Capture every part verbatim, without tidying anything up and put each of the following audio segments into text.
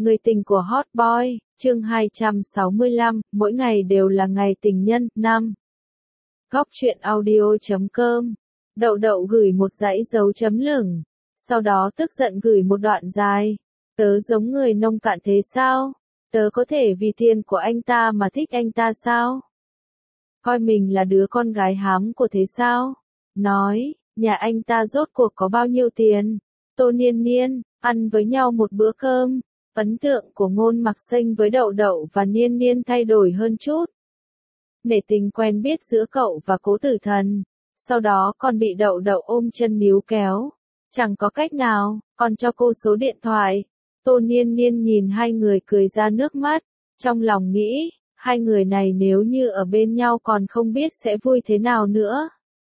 Người tình của Hot Boy, chương hai trăm sáu mươi lăm, mỗi ngày đều là ngày tình nhân, năm. Góc truyện audio chấm com. Đậu đậu gửi một dãy dấu chấm lửng. Sau đó tức giận gửi một đoạn dài. Tớ giống người nông cạn thế sao? Tớ có thể vì tiền của anh ta mà thích anh ta sao? Coi mình là đứa con gái hám của thế sao? Nói, nhà anh ta rốt cuộc có bao nhiêu tiền? Tô Niên Niên, ăn với nhau một bữa cơm. Ấn tượng của Ngôn Mặc Sênh với Đậu Đậu và Niên Niên thay đổi hơn chút. Nể tình quen biết giữa cậu và Cố Tử Thần, sau đó còn bị Đậu Đậu ôm chân níu kéo. Chẳng có cách nào, còn cho cô số điện thoại. Tô Niên Niên nhìn hai người cười ra nước mắt, trong lòng nghĩ, hai người này nếu như ở bên nhau còn không biết sẽ vui thế nào nữa.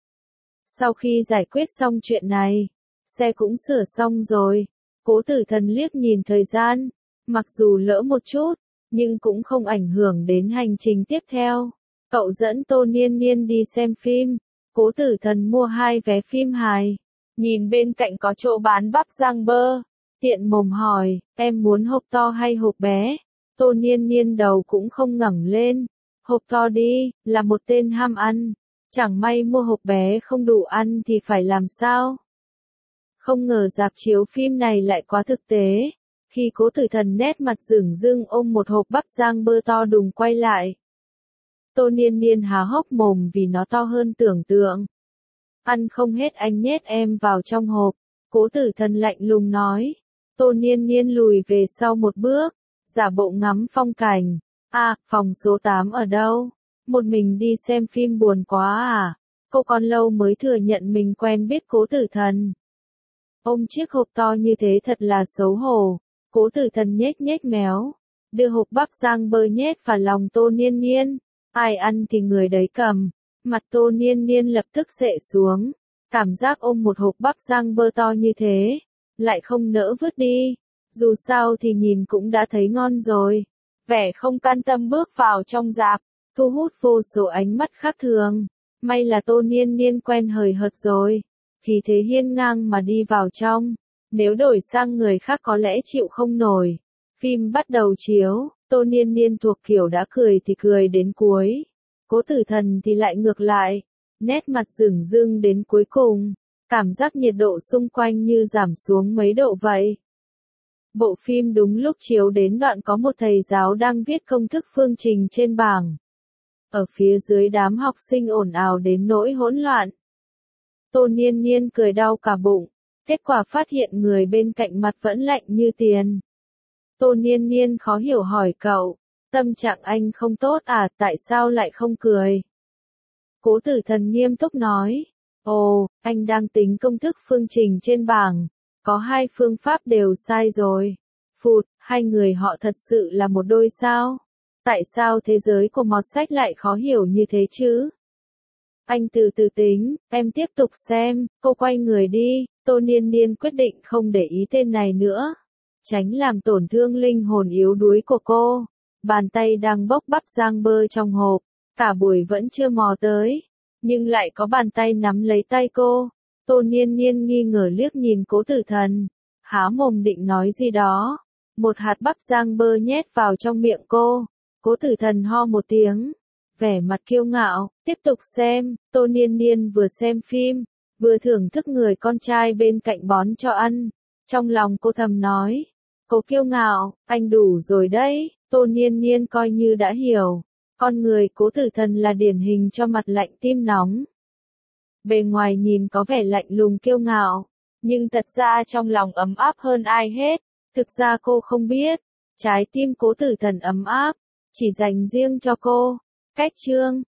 Sau khi giải quyết xong chuyện này, xe cũng sửa xong rồi. Cố Tử Thần liếc nhìn thời gian, mặc dù lỡ một chút, nhưng cũng không ảnh hưởng đến hành trình tiếp theo. Cậu dẫn Tô Niên Niên đi xem phim, Cố Tử Thần mua hai vé phim hài. Nhìn bên cạnh có chỗ bán bắp rang bơ, tiện mồm hỏi, em muốn hộp to hay hộp bé? Tô Niên Niên đầu cũng không ngẩng lên, hộp to đi, là một tên ham ăn, chẳng may mua hộp bé không đủ ăn thì phải làm sao? Không ngờ rạp chiếu phim này lại quá thực tế. Khi Cố Tử Thần nét mặt rửng rưng ôm một hộp bắp rang bơ to đùng quay lại. Tô Niên Niên há hốc mồm vì nó to hơn tưởng tượng. Ăn không hết anh nhét em vào trong hộp. Cố Tử Thần lạnh lùng nói. Tô Niên Niên lùi về sau một bước, giả bộ ngắm phong cảnh. À, phòng số tám ở đâu? Một mình đi xem phim buồn quá à? Cô còn lâu mới thừa nhận mình quen biết Cố Tử Thần. Ôm chiếc hộp to như thế thật là xấu hổ. Cố Tử Thần nhếch nhếch méo, đưa hộp bắp rang bơ nhét vào lòng Tô Niên Niên. Ai ăn thì người đấy cầm. Mặt Tô Niên Niên lập tức xệ xuống. Cảm giác ôm một hộp bắp rang bơ to như thế, lại không nỡ vứt đi. Dù sao thì nhìn cũng đã thấy ngon rồi. Vẻ không can tâm bước vào trong rạp, thu hút vô số ánh mắt khác thường. May là Tô Niên Niên quen hời hợt rồi. Khí thế hiên ngang mà đi vào trong. Nếu đổi sang người khác có lẽ chịu không nổi. Phim bắt đầu chiếu, Tô Niên Niên thuộc kiểu đã cười thì cười đến cuối. Cố Tử Thần thì lại ngược lại. Nét mặt rửng rưng đến cuối cùng. Cảm giác nhiệt độ xung quanh như giảm xuống mấy độ vậy. Bộ phim đúng lúc chiếu đến đoạn có một thầy giáo đang viết công thức phương trình trên bảng. Ở phía dưới đám học sinh ồn ào đến nỗi hỗn loạn. Tô Niên Niên cười đau cả bụng, kết quả phát hiện người bên cạnh mặt vẫn lạnh như tiền. Tô Niên Niên khó hiểu hỏi cậu, tâm trạng anh không tốt à, tại sao lại không cười? Cố Tử Thần nghiêm túc nói, ồ, anh đang tính công thức phương trình trên bảng, có hai phương pháp đều sai rồi. Phụt, hai người họ thật sự là một đôi sao? Tại sao thế giới của mọt sách lại khó hiểu như thế chứ? Anh từ từ tính, em tiếp tục xem. Cô quay người đi. Tô Niên Niên quyết định không để ý tên này nữa, tránh làm tổn thương linh hồn yếu đuối của cô. Bàn tay đang bốc bắp rang bơ trong hộp, cả buổi vẫn chưa mò tới, nhưng lại có bàn tay nắm lấy tay cô. Tô Niên Niên nghi ngờ liếc nhìn Cố Tử Thần, há mồm định nói gì đó. Một hạt bắp rang bơ nhét vào trong miệng cô. Cố Tử Thần ho một tiếng, vẻ mặt kiêu ngạo, tiếp tục xem. Tô Niên Niên vừa xem phim, vừa thưởng thức người con trai bên cạnh bón cho ăn. Trong lòng cô thầm nói, cô kiêu ngạo, anh đủ rồi đấy. Tô Niên Niên coi như đã hiểu, con người Cố Tử Thần là điển hình cho mặt lạnh tim nóng. Bề ngoài nhìn có vẻ lạnh lùng kiêu ngạo, nhưng thật ra trong lòng ấm áp hơn ai hết. Thực ra cô không biết, trái tim Cố Tử Thần ấm áp chỉ dành riêng cho cô. Cách chương